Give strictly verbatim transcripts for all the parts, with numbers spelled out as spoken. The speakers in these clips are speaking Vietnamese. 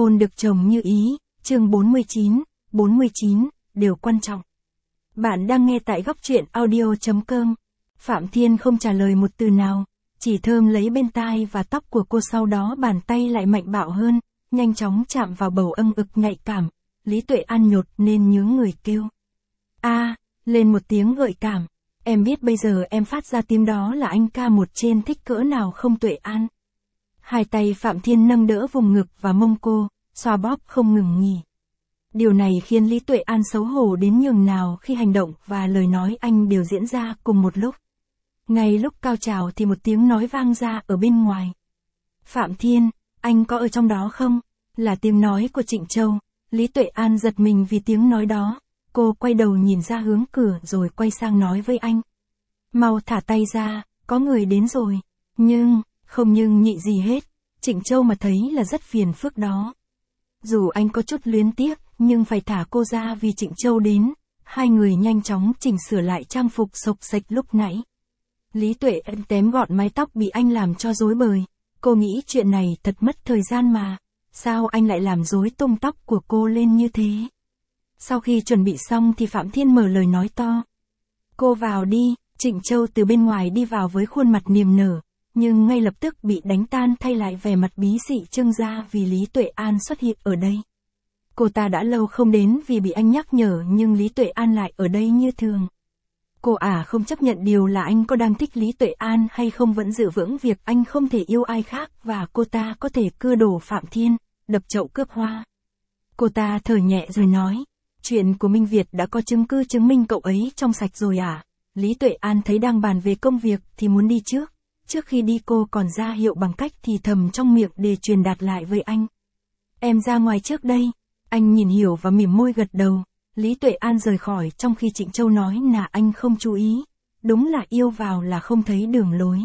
hôn được chồng như ý, chương bốn mươi chín, bốn mươi chín, điều quan trọng. Bạn đang nghe tại góc truyện audio.com. Phạm Thiên không trả lời một từ nào, chỉ thơm lấy bên tai và tóc của cô, sau đó bàn tay lại mạnh bạo hơn, nhanh chóng chạm vào bầu âm ực nhạy cảm. Lý Tuệ An nhột nên nhướng người kêu. A, lên một tiếng gợi cảm. Em biết bây giờ em phát ra tiếng đó là anh ca một trên thích cỡ nào không Tuệ An? Hai tay Phạm Thiên nâng đỡ vùng ngực và mông cô, xoa bóp không ngừng nghỉ. Điều này khiến Lý Tuệ An xấu hổ đến nhường nào khi hành động và lời nói anh đều diễn ra cùng một lúc. Ngay lúc cao trào thì một tiếng nói vang ra ở bên ngoài. Phạm Thiên, anh có ở trong đó không? Là tiếng nói của Trịnh Châu. Lý Tuệ An giật mình vì tiếng nói đó. Cô quay đầu nhìn ra hướng cửa rồi quay sang nói với anh. Mau thả tay ra, có người đến rồi. Nhưng, không nhưng nhị gì hết. Trịnh Châu mà thấy là rất phiền phức đó. Dù anh có chút luyến tiếc, nhưng phải thả cô ra vì Trịnh Châu đến. Hai người nhanh chóng chỉnh sửa lại trang phục xộc xệch lúc nãy. Lý Tuệ An tém gọn mái tóc bị anh làm cho rối bời. Cô nghĩ chuyện này thật mất thời gian mà. Sao anh lại làm rối tung tóc của cô lên như thế? Sau khi chuẩn bị xong thì Phạm Thiên mở lời nói to. Cô vào đi. Trịnh Châu từ bên ngoài đi vào với khuôn mặt niềm nở, nhưng ngay lập tức bị đánh tan thay lại vẻ mặt bí xị trưng ra vì Lý Tuệ An xuất hiện ở đây. Cô ta đã lâu không đến vì bị anh nhắc nhở, nhưng Lý Tuệ An lại ở đây như thường. Cô à không chấp nhận điều là anh có đang thích Lý Tuệ An hay không, vẫn giữ vững việc anh không thể yêu ai khác và cô ta có thể cưa đổ Phạm Thiên, đập chậu cướp hoa. Cô ta thở nhẹ rồi nói, chuyện của Minh Việt đã có chứng cứ chứng minh cậu ấy trong sạch rồi à? Lý Tuệ An thấy đang bàn về công việc thì muốn đi trước. Trước khi đi cô còn ra hiệu bằng cách thì thầm trong miệng để truyền đạt lại với anh. Em ra ngoài trước đây. Anh nhìn hiểu và mỉm môi gật đầu. Lý Tuệ An rời khỏi trong khi Trịnh Châu nói là anh không chú ý. Đúng là yêu vào là không thấy đường lối.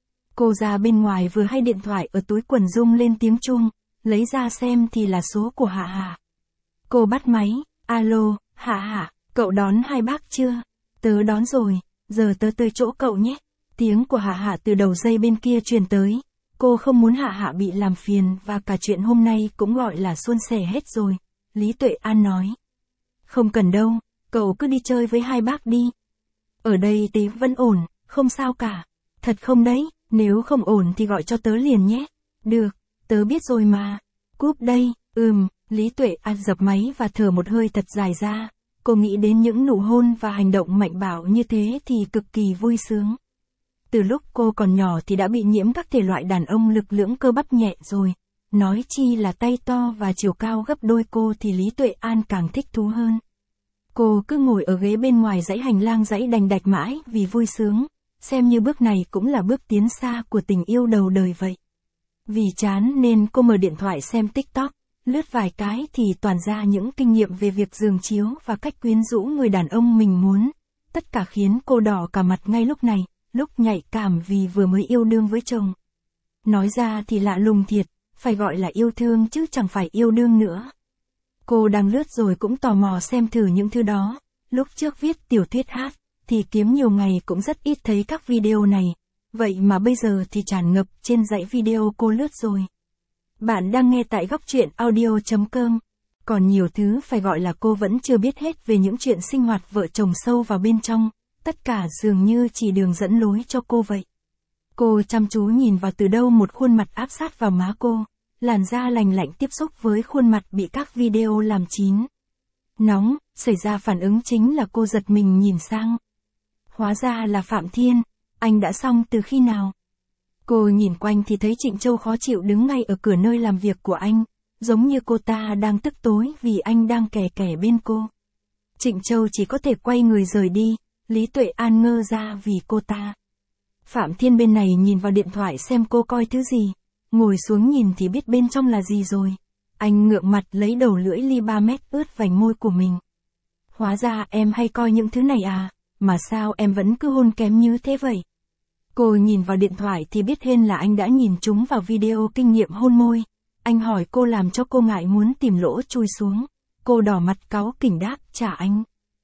Cô ra bên ngoài vừa hay điện thoại ở túi quần rung lên tiếng chuông. Lấy ra xem thì là số của Hạ Hạ. Cô bắt máy. Alo, Hạ Hạ, cậu đón hai bác chưa? Tớ đón rồi, giờ tớ tới chỗ cậu nhé. Tiếng của Hạ Hạ từ đầu dây bên kia truyền tới. Cô không muốn Hạ Hạ bị làm phiền và cả chuyện hôm nay cũng gọi là suôn sẻ hết rồi. Lý Tuệ An nói. Không cần đâu, cậu cứ đi chơi với hai bác đi. Ở đây tớ vẫn ổn, không sao cả. Thật không đấy, nếu không ổn thì gọi cho tớ liền nhé. Được, tớ biết rồi mà. Cúp đây, ừm, Lý Tuệ An dập máy và thở một hơi thật dài ra. Cô nghĩ đến những nụ hôn và hành động mạnh bạo như thế thì cực kỳ vui sướng. Từ lúc cô còn nhỏ thì đã bị nhiễm các thể loại đàn ông lực lưỡng cơ bắp nhẹ rồi. Nói chi là tay to và chiều cao gấp đôi cô thì Lý Tuệ An càng thích thú hơn. Cô cứ ngồi ở ghế bên ngoài dãy hành lang dãy đành đạch mãi vì vui sướng. Xem như bước này cũng là bước tiến xa của tình yêu đầu đời vậy. Vì chán nên cô mở điện thoại xem TikTok. Lướt vài cái thì toàn ra những kinh nghiệm về việc giường chiếu và cách quyến rũ người đàn ông mình muốn. Tất cả khiến cô đỏ cả mặt ngay lúc này, lúc nhạy cảm vì vừa mới yêu đương với chồng. Nói ra thì lạ lùng thiệt, phải gọi là yêu thương chứ chẳng phải yêu đương nữa. Cô đang lướt rồi cũng tò mò xem thử những thứ đó. Lúc trước viết tiểu thuyết hát, thì kiếm nhiều ngày cũng rất ít thấy các video này. Vậy mà bây giờ thì tràn ngập trên dãy video cô lướt rồi. Bạn đang nghe tại góc truyện audio.com. Còn nhiều thứ phải gọi là cô vẫn chưa biết hết về những chuyện sinh hoạt vợ chồng sâu vào bên trong. Tất cả dường như chỉ đường dẫn lối cho cô vậy. Cô chăm chú nhìn vào từ đâu một khuôn mặt áp sát vào má cô. Làn da lành lạnh tiếp xúc với khuôn mặt bị các video làm chín. Nóng, xảy ra phản ứng chính là cô giật mình nhìn sang. Hóa ra là Phạm Thiên. Anh đã xong từ khi nào? Cô nhìn quanh thì thấy Trịnh Châu khó chịu đứng ngay ở cửa nơi làm việc của anh, giống như cô ta đang tức tối vì anh đang kè kè bên cô. Trịnh Châu chỉ có thể quay người rời đi, Lý Tuệ An ngơ ra vì cô ta. Phạm Thiên bên này nhìn vào điện thoại xem cô coi thứ gì, ngồi xuống nhìn thì biết bên trong là gì rồi. Anh ngượng mặt lấy đầu lưỡi ly ba mét ướt vành môi của mình. Hóa ra em hay coi những thứ này à, mà sao em vẫn cứ hôn kém như thế vậy? Cô nhìn vào điện thoại thì biết hên là anh đã nhìn chúng vào video kinh nghiệm hôn môi. Anh hỏi cô làm cho cô ngại muốn tìm lỗ chui xuống. Cô đỏ mặt cáu kỉnh đáp trả anh.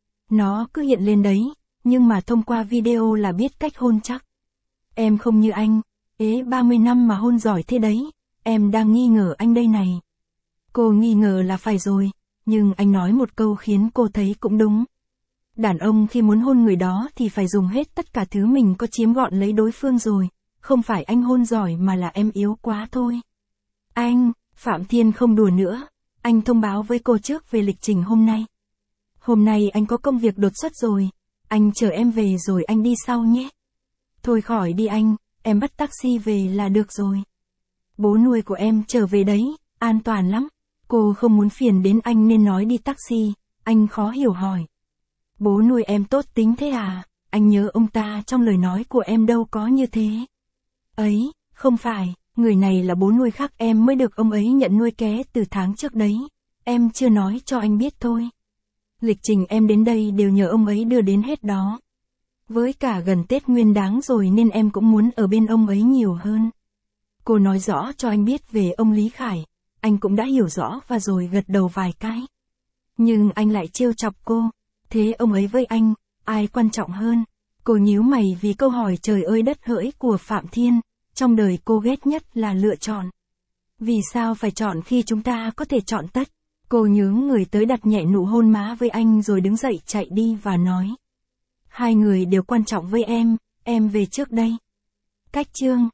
Nó cứ hiện lên đấy, nhưng mà thông qua video là biết cách hôn chắc. Em không như anh, ế ba mươi năm mà hôn giỏi thế đấy, em đang nghi ngờ anh đây này. Cô nghi ngờ là phải rồi, nhưng anh nói một câu khiến cô thấy cũng đúng. Đàn ông khi muốn hôn người đó thì phải dùng hết tất cả thứ mình có chiếm gọn lấy đối phương rồi, không phải anh hôn giỏi mà là em yếu quá thôi. Anh, Phạm Thiên không đùa nữa, anh thông báo với cô trước về lịch trình hôm nay. Hôm nay anh có công việc đột xuất rồi, anh chờ em về rồi anh đi sau nhé. Thôi khỏi đi anh, em bắt taxi về là được rồi. Bố nuôi của em trở về đấy, an toàn lắm. Cô không muốn phiền đến anh nên nói đi taxi, anh khó hiểu hỏi. Bố nuôi em tốt tính thế à, anh nhớ ông ta trong lời nói của em đâu có như thế. Ấy, không phải, người này là bố nuôi khác em mới được ông ấy nhận nuôi ké từ tháng trước đấy. Em chưa nói cho anh biết thôi. Lịch trình em đến đây đều nhờ ông ấy đưa đến hết đó. Với cả gần Tết Nguyên Đán rồi nên em cũng muốn ở bên ông ấy nhiều hơn. Cô nói rõ cho anh biết về ông Lý Khải, anh cũng đã hiểu rõ và rồi gật đầu vài cái. Nhưng anh lại trêu chọc cô, thế ông ấy với anh, ai quan trọng hơn? Cô nhíu mày vì câu hỏi trời ơi đất hỡi của Phạm Thiên, trong đời cô ghét nhất là lựa chọn. Vì sao phải chọn khi chúng ta có thể chọn tất? Cô nhướng người tới đặt nhẹ nụ hôn má với anh rồi đứng dậy chạy đi và nói. Hai người đều quan trọng với em, em về trước đây. Cách chương